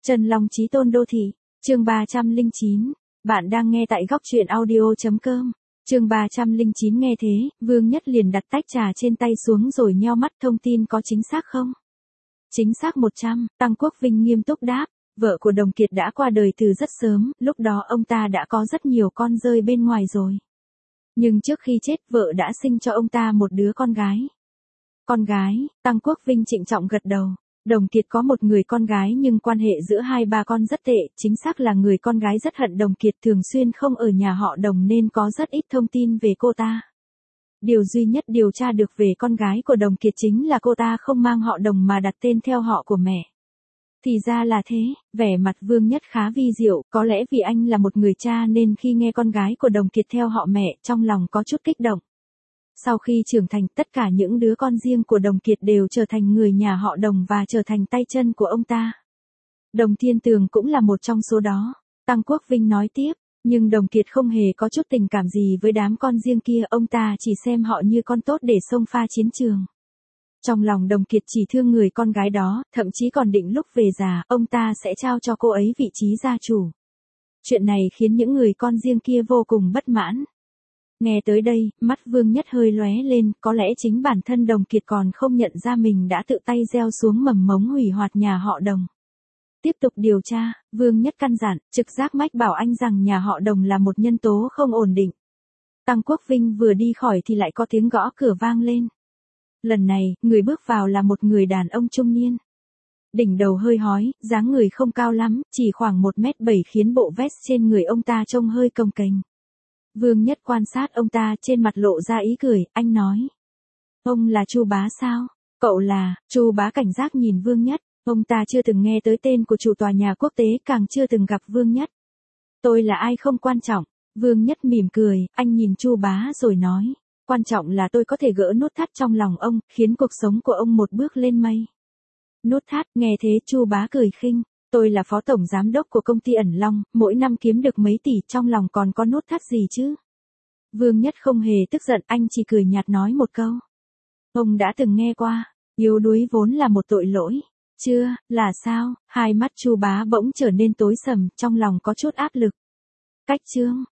Trần Long Chí Tôn Đô Thị, chương 309. Bạn đang nghe tại góc truyện audio.com. Chương 309 nghe thế, Vương Nhất liền đặt tách trà trên tay xuống rồi nheo mắt. Thông tin có chính xác không? Chính xác 100, Tăng Quốc Vinh nghiêm túc đáp. Vợ của Đồng Kiệt đã qua đời từ rất sớm, lúc đó ông ta đã có rất nhiều con rơi bên ngoài rồi. Nhưng trước khi chết vợ đã sinh cho ông ta một đứa con gái. Con gái, Tăng Quốc Vinh trịnh trọng gật đầu. Đồng Kiệt có một người con gái nhưng quan hệ giữa hai bà con rất tệ, chính xác là người con gái rất hận Đồng Kiệt, thường xuyên không ở nhà họ Đồng nên có rất ít thông tin về cô ta. Điều duy nhất điều tra được về con gái của Đồng Kiệt chính là cô ta không mang họ Đồng mà đặt tên theo họ của mẹ. Thì ra là thế, vẻ mặt Vương Nhất khá vi diệu, có lẽ vì anh là một người cha nên khi nghe con gái của Đồng Kiệt theo họ mẹ, trong lòng có chút kích động. Sau khi trưởng thành, tất cả những đứa con riêng của Đồng Kiệt đều trở thành người nhà họ Đồng và trở thành tay chân của ông ta. Đồng Thiên Tường cũng là một trong số đó. Tăng Quốc Vinh nói tiếp, nhưng Đồng Kiệt không hề có chút tình cảm gì với đám con riêng kia, ông ta chỉ xem họ như con tốt để xông pha chiến trường. Trong lòng Đồng Kiệt chỉ thương người con gái đó, thậm chí còn định lúc về già, ông ta sẽ trao cho cô ấy vị trí gia chủ. Chuyện này khiến những người con riêng kia vô cùng bất mãn. Nghe tới đây, mắt Vương Nhất hơi lóe lên, có lẽ chính bản thân Đồng Kiệt còn không nhận ra mình đã tự tay gieo xuống mầm mống hủy hoại nhà họ Đồng. Tiếp tục điều tra, Vương Nhất căn dặn, trực giác mách bảo anh rằng nhà họ Đồng là một nhân tố không ổn định. Tăng Quốc Vinh vừa đi khỏi thì lại có tiếng gõ cửa vang lên. Lần này, người bước vào là một người đàn ông trung niên. Đỉnh đầu hơi hói, dáng người không cao lắm, chỉ khoảng 1m7 khiến bộ vest trên người ông ta trông hơi cồng kềnh. Vương Nhất quan sát ông ta, trên mặt lộ ra ý cười, anh nói. Ông là Chu Bá sao? Cậu là, Chu Bá cảnh giác nhìn Vương Nhất, ông ta chưa từng nghe tới tên của chủ tòa nhà quốc tế, càng chưa từng gặp Vương Nhất. Tôi là ai không quan trọng, Vương Nhất mỉm cười, anh nhìn Chu Bá rồi nói. Quan trọng là tôi có thể gỡ nút thắt trong lòng ông, khiến cuộc sống của ông một bước lên mây. Nút thắt, nghe thế Chu Bá cười khinh. Tôi là phó tổng giám đốc của công ty Ẩn Long, mỗi năm kiếm được mấy tỷ, trong lòng còn có nút thắt gì chứ? Vương Nhất không hề tức giận, anh chỉ cười nhạt nói một câu. Ông đã từng nghe qua, yếu đuối vốn là một tội lỗi. Chưa, là sao? Hai mắt Chu Bá bỗng trở nên tối sầm, trong lòng có chút áp lực. Cách chương,